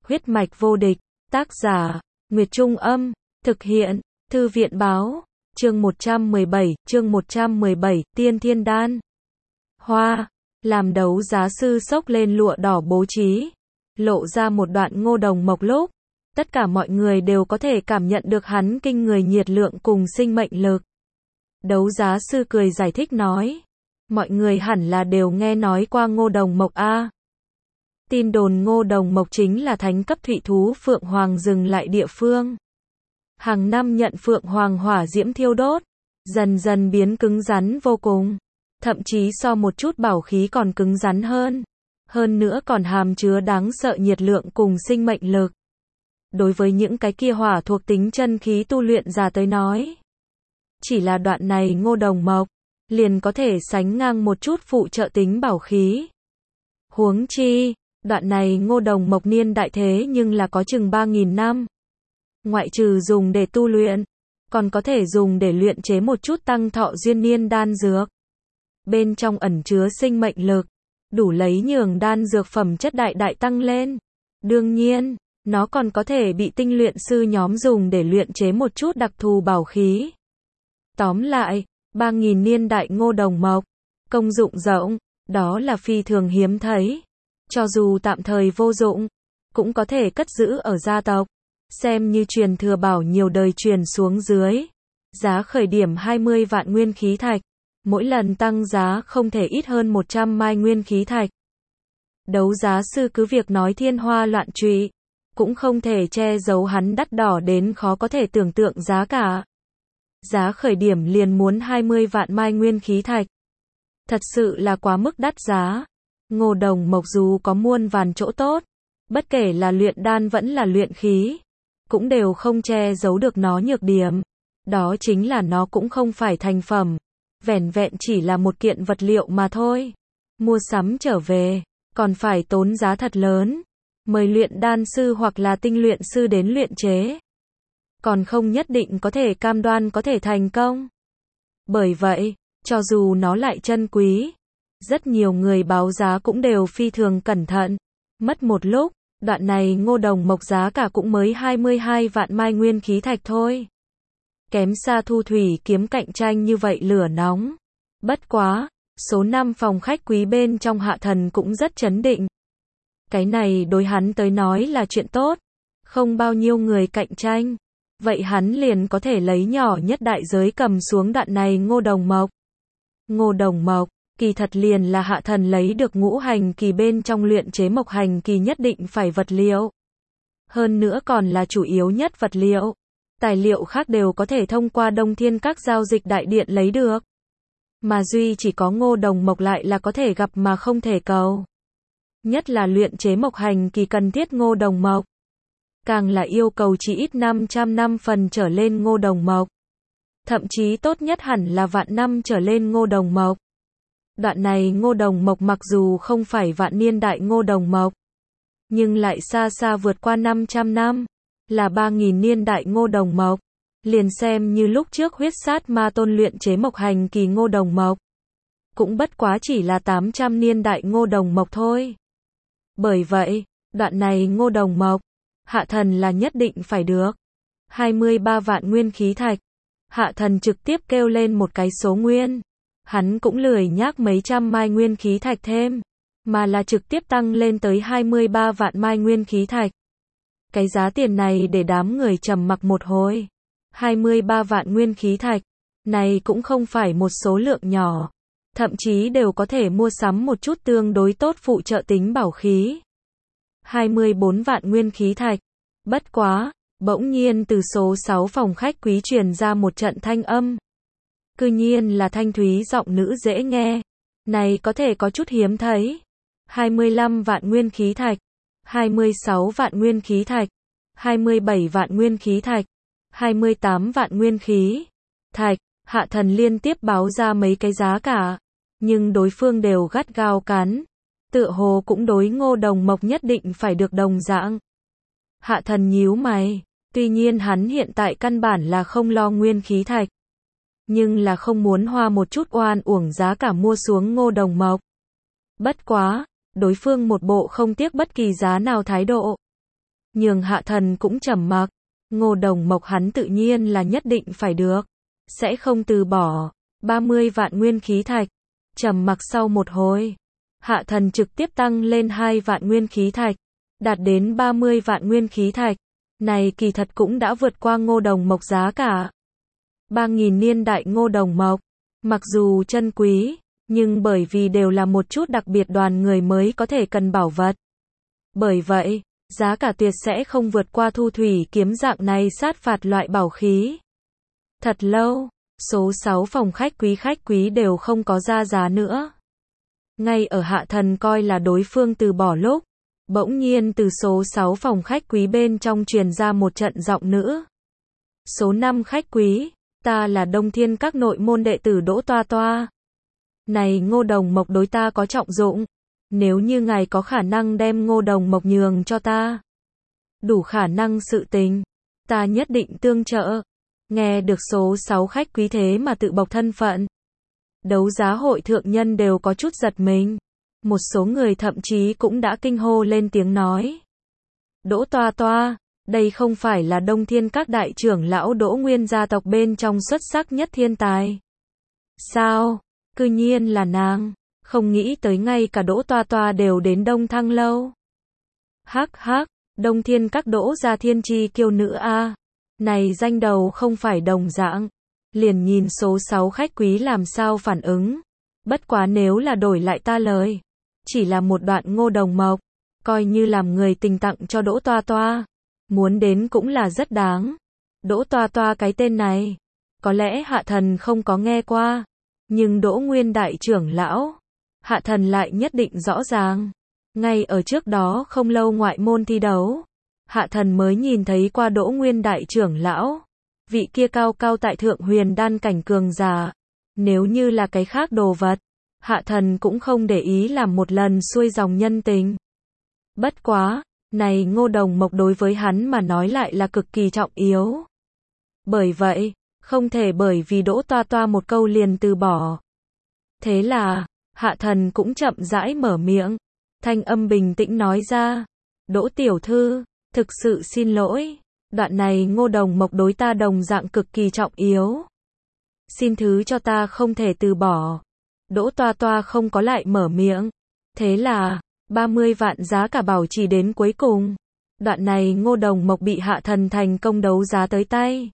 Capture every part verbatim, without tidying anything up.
Huyết mạch vô địch, tác giả, Nguyệt Trung Âm, thực hiện, Thư viện Báo, chương một trăm mười bảy, chương một trăm mười bảy, Tiên Thiên Đan. Hoa, làm đấu giá sư xốc lên lụa đỏ bố trí, lộ ra một đoạn ngô đồng mộc lúc, tất cả mọi người đều có thể cảm nhận được hắn kinh người nhiệt lượng cùng sinh mệnh lực. Đấu giá sư cười giải thích nói, mọi người hẳn là đều nghe nói qua ngô đồng mộc a. Tin đồn ngô đồng mộc chính là thánh cấp thụy thú phượng hoàng dừng lại địa phương. Hàng năm nhận phượng hoàng hỏa diễm thiêu đốt, dần dần biến cứng rắn vô cùng. Thậm chí so một chút bảo khí còn cứng rắn hơn. Hơn nữa còn hàm chứa đáng sợ nhiệt lượng cùng sinh mệnh lực. Đối với những cái kia hỏa thuộc tính chân khí tu luyện giả tới nói, chỉ là đoạn này ngô đồng mộc, liền có thể sánh ngang một chút phụ trợ tính bảo khí. Huống chi, đoạn này ngô đồng mộc niên đại thế nhưng là có chừng ba nghìn năm. Ngoại trừ dùng để tu luyện, còn có thể dùng để luyện chế một chút tăng thọ duyên niên đan dược. Bên trong ẩn chứa sinh mệnh lực, đủ lấy nhường đan dược phẩm chất đại đại tăng lên. Đương nhiên, nó còn có thể bị tinh luyện sư nhóm dùng để luyện chế một chút đặc thù bảo khí. Tóm lại, ba nghìn niên đại ngô đồng mộc, công dụng rộng, đó là phi thường hiếm thấy. Cho dù tạm thời vô dụng, cũng có thể cất giữ ở gia tộc, xem như truyền thừa bảo nhiều đời truyền xuống dưới. Giá khởi điểm hai mươi vạn nguyên khí thạch, mỗi lần tăng giá không thể ít hơn một trăm mai nguyên khí thạch. Đấu giá sư cứ việc nói thiên hoa loạn trụy, cũng không thể che giấu hắn đắt đỏ đến khó có thể tưởng tượng giá cả. Giá khởi điểm liền muốn hai mươi vạn mai nguyên khí thạch. Thật sự là quá mức đắt giá. Ngô đồng mộc dù có muôn vàn chỗ tốt, bất kể là luyện đan vẫn là luyện khí, cũng đều không che giấu được nó nhược điểm. Đó chính là nó cũng không phải thành phẩm, vẻn vẹn chỉ là một kiện vật liệu mà thôi. Mua sắm trở về, còn phải tốn giá thật lớn, mời luyện đan sư hoặc là tinh luyện sư đến luyện chế. Còn không nhất định có thể cam đoan có thể thành công. Bởi vậy, cho dù nó lại chân quý, rất nhiều người báo giá cũng đều phi thường cẩn thận. Mất một lúc, đoạn này ngô đồng mộc giá cả cũng mới hai mươi hai vạn mai nguyên khí thạch thôi. Kém xa thu thủy kiếm cạnh tranh như vậy lửa nóng. Bất quá, số năm phòng khách quý bên trong Hạ Thần cũng rất chấn định. Cái này đối hắn tới nói là chuyện tốt. Không bao nhiêu người cạnh tranh. Vậy hắn liền có thể lấy nhỏ nhất đại giới cầm xuống đoạn này ngô đồng mộc. Ngô đồng mộc, kỳ thật liền là Hạ Thần lấy được ngũ hành kỳ bên trong luyện chế mộc hành kỳ nhất định phải vật liệu. Hơn nữa còn là chủ yếu nhất vật liệu. Tài liệu khác đều có thể thông qua Đông Thiên các giao dịch đại điện lấy được. Mà duy chỉ có ngô đồng mộc lại là có thể gặp mà không thể cầu. Nhất là luyện chế mộc hành kỳ cần thiết ngô đồng mộc. Càng là yêu cầu chỉ ít năm trăm năm phần trở lên ngô đồng mộc. Thậm chí tốt nhất hẳn là vạn năm trở lên ngô đồng mộc. Đoạn này ngô đồng mộc mặc dù không phải vạn niên đại ngô đồng mộc, nhưng lại xa xa vượt qua năm trăm năm, là ba nghìn niên đại ngô đồng mộc. Liền xem như lúc trước huyết sát ma tôn luyện chế mộc hành kỳ ngô đồng mộc, cũng bất quá chỉ là tám trăm niên đại ngô đồng mộc thôi. Bởi vậy, đoạn này ngô đồng mộc, Hạ Thần là nhất định phải được. hai mươi ba vạn nguyên khí thạch. Hạ Thần trực tiếp kêu lên một cái số nguyên. Hắn cũng lười nhác mấy trăm mai nguyên khí thạch thêm, mà là trực tiếp tăng lên tới hai mươi ba vạn mai nguyên khí thạch. Cái giá tiền này để đám người trầm mặc một hồi. hai mươi ba vạn nguyên khí thạch, này cũng không phải một số lượng nhỏ. Thậm chí đều có thể mua sắm một chút tương đối tốt phụ trợ tính bảo khí. hai mươi bốn vạn nguyên khí thạch. Bất quá, bỗng nhiên từ số sáu phòng khách quý truyền ra một trận thanh âm. Cư nhiên là thanh thúy giọng nữ dễ nghe. Này có thể có chút hiếm thấy. hai mươi lăm vạn nguyên khí thạch. hai mươi sáu vạn nguyên khí thạch. hai mươi bảy vạn nguyên khí thạch. hai mươi tám vạn nguyên khí thạch. Hạ Thần liên tiếp báo ra mấy cái giá cả. Nhưng đối phương đều gắt gao cắn. Tựa hồ cũng đối ngô đồng mộc nhất định phải được đồng dạng. Hạ Thần nhíu mày. Tuy nhiên hắn hiện tại căn bản là không lo nguyên khí thạch. Nhưng là không muốn hoa một chút oan uổng giá cả mua xuống ngô đồng mộc. Bất quá, đối phương một bộ không tiếc bất kỳ giá nào thái độ. nhường Hạ Thần cũng trầm mặc. Ngô Đồng Mộc hắn tự nhiên là nhất định phải được, sẽ không từ bỏ. ba mươi vạn nguyên khí thạch. Trầm mặc sau một hồi, Hạ Thần trực tiếp tăng lên hai vạn nguyên khí thạch, đạt đến ba mươi vạn nguyên khí thạch. Này kỳ thật cũng đã vượt qua Ngô Đồng Mộc giá cả. ba nghìn niên đại Ngô Đồng Mộc, mặc dù chân quý, nhưng bởi vì đều là một chút đặc biệt đoàn người mới có thể cần bảo vật. Bởi vậy, giá cả tuyệt sẽ không vượt qua thu thủy kiếm dạng này sát phạt loại bảo khí. Thật lâu, số sáu phòng khách quý khách quý đều không có ra giá nữa. Ngay ở Hạ Thần coi là đối phương từ bỏ lúc, bỗng nhiên từ số sáu phòng khách quý bên trong truyền ra một trận giọng nữ. Số năm khách quý, ta là Đông Thiên các nội môn đệ tử Đỗ Toa Toa. Này Ngô Đồng Mộc đối ta có trọng dụng, nếu như ngài có khả năng đem Ngô Đồng Mộc nhường cho ta, đủ khả năng sự tình, ta nhất định tương trợ. Nghe được số sáu khách quý thế mà tự bộc thân phận, đấu giá hội thượng nhân đều có chút giật mình. Một số người thậm chí cũng đã kinh hô lên tiếng nói. Đỗ Toa Toa, đây không phải là Đông Thiên các đại trưởng lão Đỗ Nguyên gia tộc bên trong xuất sắc nhất thiên tài. Sao? Cư nhiên là nàng, không nghĩ tới ngay cả Đỗ Toa Toa đều đến Đông Thăng lâu. Hắc hắc, Đông Thiên các Đỗ gia thiên chi kiêu nữ a. Này danh đầu không phải đồng dạng. Liền nhìn số sáu khách quý làm sao phản ứng. Bất quá nếu là đổi lại ta lời, chỉ là một đoạn Ngô Đồng Mộc, coi như làm người tình tặng cho Đỗ Toa Toa, muốn đến cũng là rất đáng. Đỗ Toa Toa cái tên này, có lẽ Hạ Thần không có nghe qua, nhưng Đỗ Nguyên đại trưởng lão, Hạ Thần lại nhất định rõ ràng. Ngay ở trước đó không lâu ngoại môn thi đấu, Hạ Thần mới nhìn thấy qua Đỗ Nguyên đại trưởng lão, vị kia cao cao tại thượng huyền đan cảnh cường giả. Nếu như là cái khác đồ vật, Hạ Thần cũng không để ý làm một lần xuôi dòng nhân tình. Bất quá, này Ngô Đồng Mộc đối với hắn mà nói lại là cực kỳ trọng yếu. Bởi vậy, không thể bởi vì Đỗ Toa Toa một câu liền từ bỏ. Thế là, Hạ Thần cũng chậm rãi mở miệng, thanh âm bình tĩnh nói ra. Đỗ tiểu thư, thực sự xin lỗi, đoạn này Ngô Đồng Mộc đối ta đồng dạng cực kỳ trọng yếu. Xin thứ cho ta không thể từ bỏ. Đỗ Toa Toa không có lại mở miệng. Thế là, ba mươi vạn giá cả bảo trì đến cuối cùng. Đoạn này Ngô Đồng Mộc bị Hạ Thần thành công đấu giá tới tay.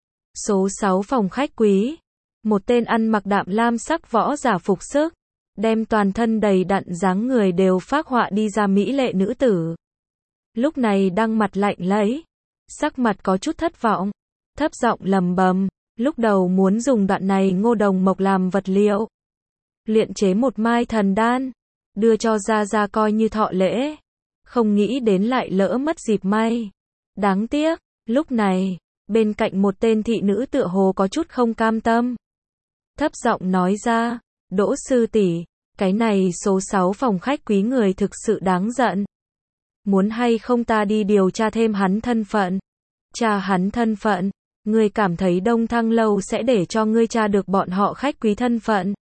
Số sáu phòng khách quý. Một tên ăn mặc đạm lam sắc võ giả phục sức, đem toàn thân đầy đặn dáng người đều phác họa đi ra mỹ lệ nữ tử. Lúc này đang mặt lạnh lấy, sắc mặt có chút thất vọng, thấp giọng lầm bầm, lúc đầu muốn dùng đoạn này Ngô Đồng Mộc làm vật liệu, luyện chế một mai thần đan, đưa cho Gia Gia coi như thọ lễ, không nghĩ đến lại lỡ mất dịp may. Đáng tiếc, lúc này, bên cạnh một tên thị nữ tựa hồ có chút không cam tâm. Thấp giọng nói ra, Đỗ sư tỷ, cái này số sáu phòng khách quý người thực sự đáng giận. Muốn hay không ta đi điều tra thêm hắn thân phận? Tra hắn thân phận, ngươi cảm thấy Đông Thăng lâu sẽ để cho ngươi tra được bọn họ khách quý thân phận?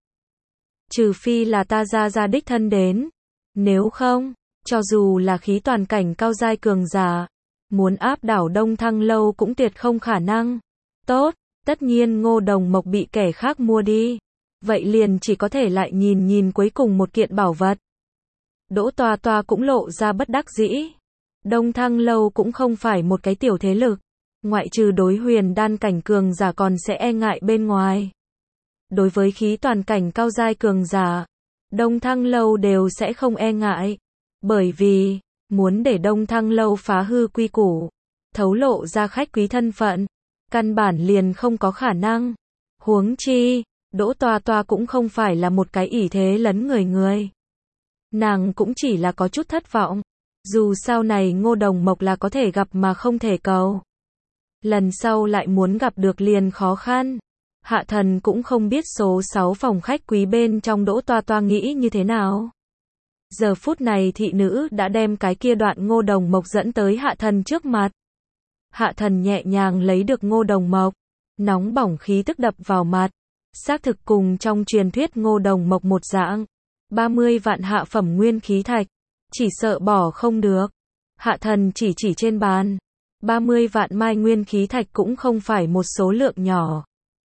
Trừ phi là ta Gia Gia đích thân đến. Nếu không, cho dù là khí toàn cảnh cao giai cường giả, muốn áp đảo Đông Thăng lâu cũng tuyệt không khả năng. Tốt, tất nhiên Ngô Đồng Mộc bị kẻ khác mua đi. Vậy liền chỉ có thể lại nhìn nhìn cuối cùng một kiện bảo vật. Đỗ Toa Toa cũng lộ ra bất đắc dĩ. Đông Thăng lâu cũng không phải một cái tiểu thế lực. Ngoại trừ đối huyền đan cảnh cường giả còn sẽ e ngại bên ngoài. Đối với khí toàn cảnh cao giai cường giả, Đông Thăng lâu đều sẽ không e ngại. Bởi vì, muốn để Đông Thăng lâu phá hư quy củ, thấu lộ ra khách quý thân phận, căn bản liền không có khả năng. Huống chi, Đỗ Toa Toa cũng không phải là một cái ỷ thế lấn người người. Nàng cũng chỉ là có chút thất vọng. Dù sau này Ngô Đồng Mộc là có thể gặp mà không thể cầu. Lần sau lại muốn gặp được liền khó khăn. Hạ Thần cũng không biết số sáu phòng khách quý bên trong Đỗ Toa Toa nghĩ như thế nào. Giờ phút này thị nữ đã đem cái kia đoạn Ngô Đồng Mộc dẫn tới Hạ Thần trước mặt. Hạ Thần nhẹ nhàng lấy được Ngô Đồng Mộc, nóng bỏng khí tức đập vào mặt. Xác thực cùng trong truyền thuyết Ngô Đồng Mộc một dạng. ba mươi vạn hạ phẩm nguyên khí thạch, chỉ sợ bỏ không được. Hạ thần chỉ chỉ trên bàn. ba mươi vạn mai nguyên khí thạch cũng không phải một số lượng nhỏ.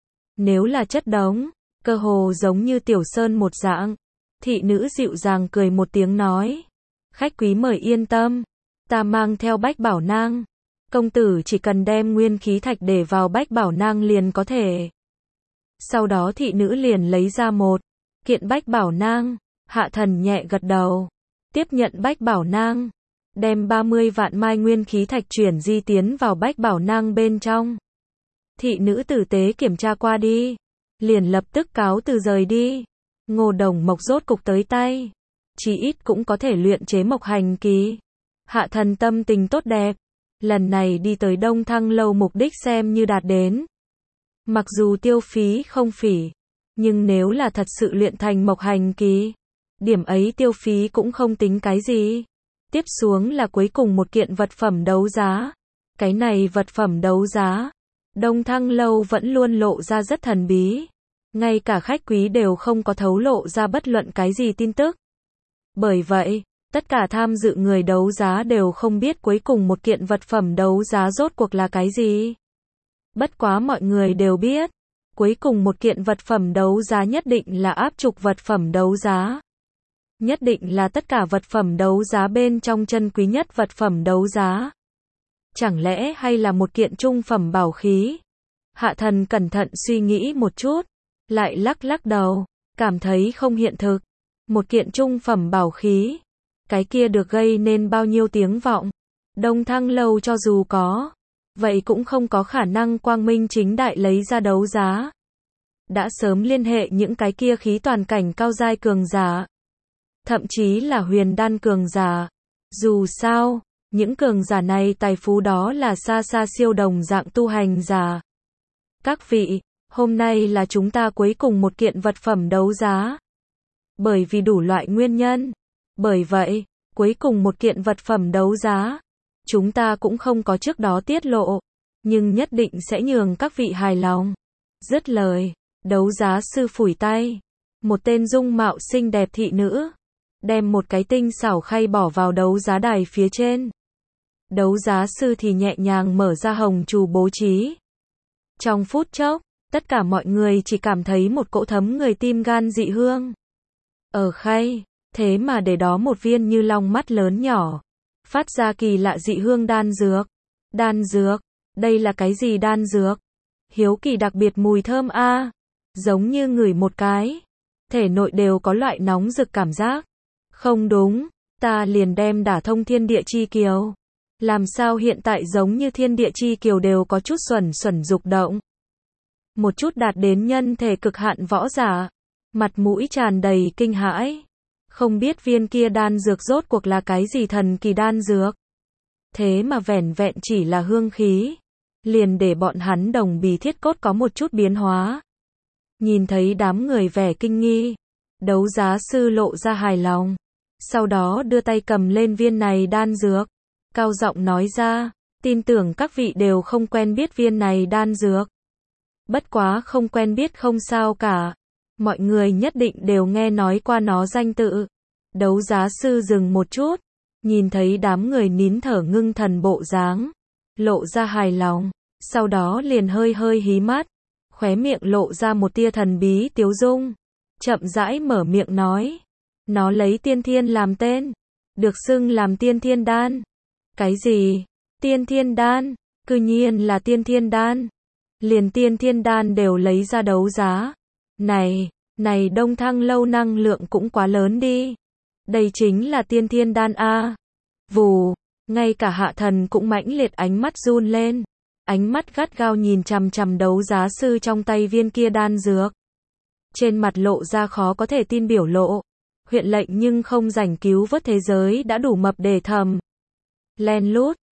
Nếu là chất đống, cơ hồ giống như tiểu sơn một dạng. Thị nữ dịu dàng cười một tiếng nói. Khách quý mời yên tâm. Ta mang theo bách bảo nang. Công tử chỉ cần đem nguyên khí thạch để vào bách bảo nang liền có thể. Sau đó thị nữ liền lấy ra một kiện bách bảo nang. Hạ thần nhẹ gật đầu. Tiếp nhận bách bảo nang. Đem ba mươi vạn mai nguyên khí thạch chuyển di tiến vào bách bảo nang bên trong. Thị nữ tử tế kiểm tra qua đi. Liền lập tức cáo từ rời đi. Ngô Đồng Mộc rốt cục tới tay. Chí ít cũng có thể luyện chế mộc hành kỳ. Hạ thần tâm tình tốt đẹp. Lần này đi tới Đông Thăng Lâu mục đích xem như đạt đến. Mặc dù tiêu phí không phỉ. Nhưng nếu là thật sự luyện thành mộc hành kỳ. Điểm ấy tiêu phí cũng không tính cái gì. Tiếp xuống là cuối cùng một kiện vật phẩm đấu giá. Cái này vật phẩm đấu giá. Đông Thăng Lâu vẫn luôn lộ ra rất thần bí. Ngay cả khách quý đều không có thấu lộ ra bất luận cái gì tin tức. Bởi vậy, tất cả tham dự người đấu giá đều không biết cuối cùng một kiện vật phẩm đấu giá rốt cuộc là cái gì. Bất quá mọi người đều biết, cuối cùng một kiện vật phẩm đấu giá nhất định là áp trục vật phẩm đấu giá. Nhất định là tất cả vật phẩm đấu giá bên trong chân quý nhất vật phẩm đấu giá. Chẳng lẽ hay là một kiện trung phẩm bảo khí? Hạ thần cẩn thận suy nghĩ một chút, lại lắc lắc đầu, cảm thấy không hiện thực. Một kiện trung phẩm bảo khí, cái kia được gây nên bao nhiêu tiếng vọng. Đông Thăng Lâu cho dù có, vậy cũng không có khả năng quang minh chính đại lấy ra đấu giá. Đã sớm liên hệ những cái kia khí toàn cảnh cao giai cường giả. Thậm chí là huyền đan cường giả. Dù sao, những cường giả này tài phú đó là xa xa siêu đồng dạng tu hành giả. Các vị, hôm nay là chúng ta cuối cùng một kiện vật phẩm đấu giá. Bởi vì đủ loại nguyên nhân. Bởi vậy, cuối cùng một kiện vật phẩm đấu giá. Chúng ta cũng không có trước đó tiết lộ. Nhưng nhất định sẽ nhường các vị hài lòng. Dứt lời, đấu giá sư phủi tay. Một tên dung mạo xinh đẹp thị nữ. Đem một cái tinh xảo khay bỏ vào đấu giá đài phía trên. Đấu giá sư thì nhẹ nhàng mở ra hồng trù bố trí. Trong phút chốc, tất cả mọi người chỉ cảm thấy một cỗ thấm người tim gan dị hương. Ở khay, thế mà để đó một viên như long mắt lớn nhỏ. Phát ra kỳ lạ dị hương đan dược. Đan dược, đây là cái gì đan dược? Hiếu kỳ đặc biệt mùi thơm a, giống như ngửi một cái. Thể nội đều có loại nóng rực cảm giác. Không đúng, ta liền đem đả thông thiên địa chi kiều. Làm sao hiện tại giống như thiên địa chi kiều đều có chút xuẩn xuẩn dục động. Một chút đạt đến nhân thể cực hạn võ giả. Mặt mũi tràn đầy kinh hãi. Không biết viên kia đan dược rốt cuộc là cái gì thần kỳ đan dược. Thế mà vẻn vẹn chỉ là hương khí. Liền để bọn hắn đồng bì thiết cốt có một chút biến hóa. Nhìn thấy đám người vẻ kinh nghi. Đấu giá sư lộ ra hài lòng. Sau đó đưa tay cầm lên viên này đan dược. Cao giọng nói ra, tin tưởng các vị đều không quen biết viên này đan dược. Bất quá không quen biết không sao cả. Mọi người nhất định đều nghe nói qua nó danh tự. Đấu giá sư dừng một chút. Nhìn thấy đám người nín thở ngưng thần bộ dáng. Lộ ra hài lòng. Sau đó liền hơi hơi hí mắt. Khóe miệng lộ ra một tia thần bí tiếu dung. Chậm rãi mở miệng nói. Nó lấy tiên thiên làm tên. Được xưng làm tiên thiên đan. Cái gì? Tiên thiên đan? Cư nhiên là tiên thiên đan. Liền tiên thiên đan đều lấy ra đấu giá. Này, này Đông Thăng Lâu năng lượng cũng quá lớn đi. Đây chính là tiên thiên đan a. Vù, ngay cả hạ thần cũng mãnh liệt ánh mắt run lên. Ánh mắt gắt gao nhìn chằm chằm đấu giá sư trong tay viên kia đan dược. Trên mặt lộ ra khó có thể tin biểu lộ. Huyện lệnh nhưng không rảnh cứu vớt thế giới đã đủ mập để thầm. Len lút,